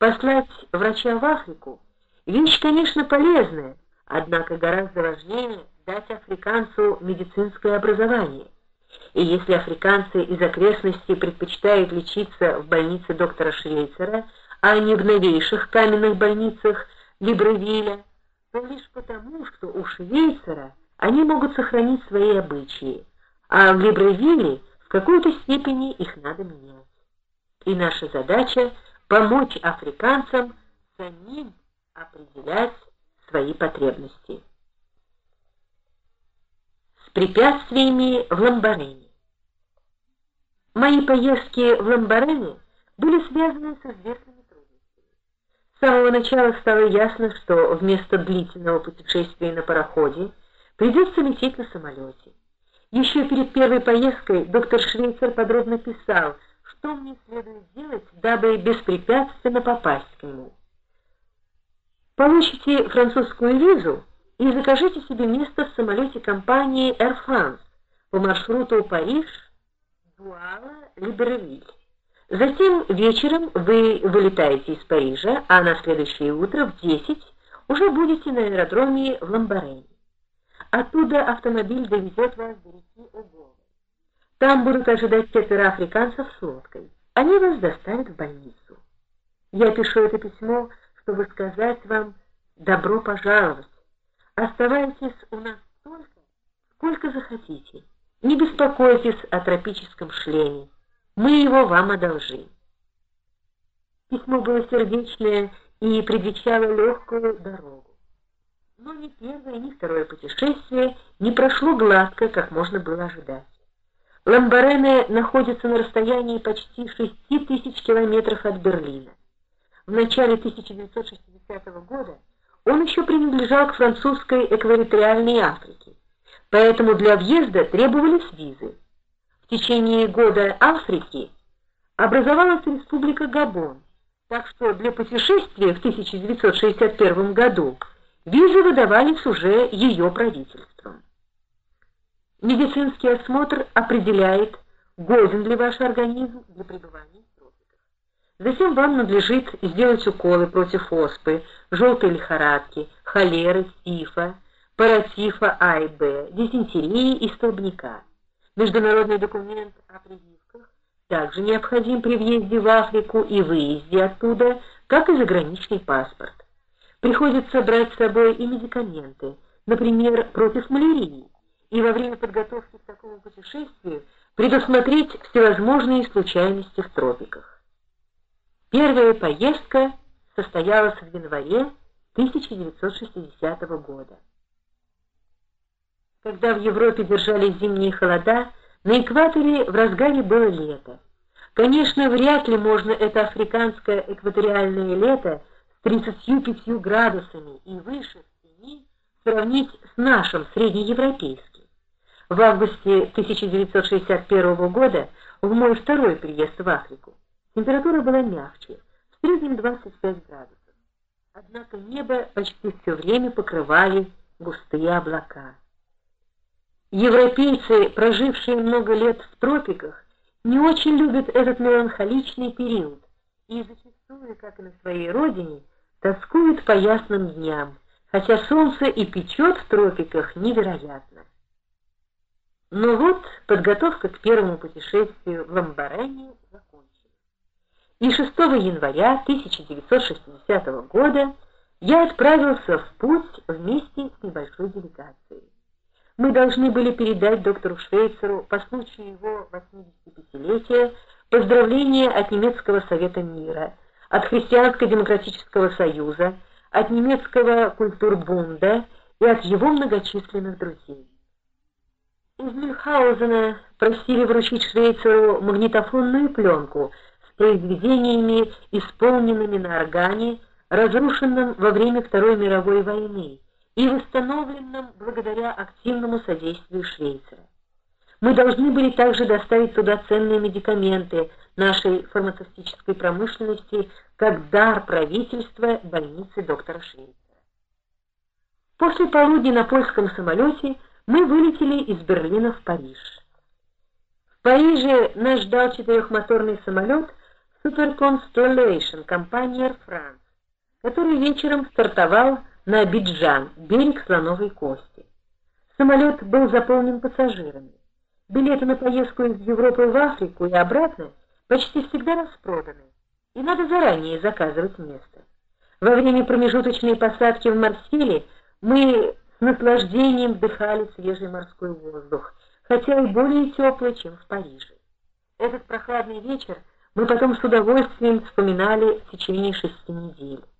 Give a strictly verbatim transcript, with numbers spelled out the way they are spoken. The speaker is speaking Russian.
Послать врача в Африку – вещь, конечно, полезная, однако гораздо важнее дать африканцу медицинское образование. И если африканцы из окрестностей предпочитают лечиться в больнице доктора Швейцера, а не в новейших каменных больницах Либревилля, то лишь потому, что у Швейцера они могут сохранить свои обычаи, а в Либревилле в какой-то степени их надо менять. И наша задача – помочь африканцам самим определять свои потребности. С препятствиями в Ламбарене. Мои поездки в Ламбарене были связаны с известными трудностями. С самого начала стало ясно, что вместо длительного путешествия на пароходе придется лететь на самолете. Еще перед первой поездкой доктор Швейцер подробно писал, что мне следует делать, дабы беспрепятственно попасть к нему. Получите французскую визу и закажите себе место в самолете компании Air France по маршруту Париж, Дуала, Либревиль. Затем вечером вы вылетаете из Парижа, а на следующее утро в десять уже будете на аэродроме в Ламбарене. Оттуда автомобиль довезет вас до реки Оголе. Там будут ожидать четверо африканцев с лодкой. Они вас доставят в больницу. Я пишу это письмо, чтобы сказать вам «добро пожаловать». Оставайтесь у нас столько, сколько захотите. Не беспокойтесь о тропическом шлеме. Мы его вам одолжим. Письмо было сердечное и предвещало легкую дорогу. Но ни первое, ни второе путешествие не прошло гладко, как можно было ожидать. Ламбарене находится на расстоянии почти шести тысяч километров от Берлина. В начале тысяча девятьсот шестидесятого года он еще принадлежал к французской экваториальной Африке, поэтому для въезда требовались визы. В течение года Африки образовалась республика Габон, так что для путешествия в тысяча девятьсот шестьдесят первом году визы выдавались уже ее правительством. Медицинский осмотр определяет, годен ли ваш организм для пребывания в тропиках. Затем вам надлежит сделать уколы против оспы, желтой лихорадки, холеры, тифа, паратифа А и Б, дизентерии и столбняка. Международный документ о прививках также необходим при въезде в Африку и выезде оттуда, как и заграничный паспорт. Приходится брать с собой и медикаменты, например, против малярии, и во время подготовки к такому путешествию предусмотреть всевозможные случайности в тропиках. Первая поездка состоялась в январе тысяча девятьсот шестидесятого года. Когда в Европе держались зимние холода, на экваторе в разгаре было лето. Конечно, вряд ли можно это африканское экваториальное лето с тридцатью пятью градусами и выше семи сравнить с нашим среднеевропейским. В августе тысяча девятьсот шестьдесят первого года, в мой второй приезд в Африку, температура была мягче, в среднем двадцать пять градусов. Однако небо почти все время покрывали густые облака. Европейцы, прожившие много лет в тропиках, не очень любят этот меланхоличный период и зачастую, как и на своей родине, тоскуют по ясным дням, хотя солнце и печет в тропиках невероятно. Но вот подготовка к первому путешествию в Ламбарене закончена. И шестого января тысяча девятьсот шестидесятого года я отправился в путь вместе с небольшой делегацией. Мы должны были передать доктору Швейцеру по случаю его восьмидесятипятилетия поздравления от Немецкого совета мира, от Христианско-демократического союза, от немецкого культурбунда и от его многочисленных друзей. Из Мюнхгаузена просили вручить Швейцеру магнитофонную пленку с произведениями, исполненными на органе, разрушенном во время Второй мировой войны и восстановленном благодаря активному содействию Швейцера. Мы должны были также доставить туда ценные медикаменты нашей фармацевтической промышленности как дар правительства больницы доктора Швейцера. После полудня на польском самолете мы вылетели из Берлина в Париж. В Париже нас ждал четырехмоторный самолет Super Constellation компании Air France, который вечером стартовал на Абиджан, берег Слоновой Кости. Самолет был заполнен пассажирами. Билеты на поездку из Европы в Африку и обратно почти всегда распроданы, и надо заранее заказывать место. Во время промежуточной посадки в Марселе мы с наслаждением вдыхали свежий морской воздух, хотя и более теплый, чем в Париже. Этот прохладный вечер мы потом с удовольствием вспоминали в течение шести недель.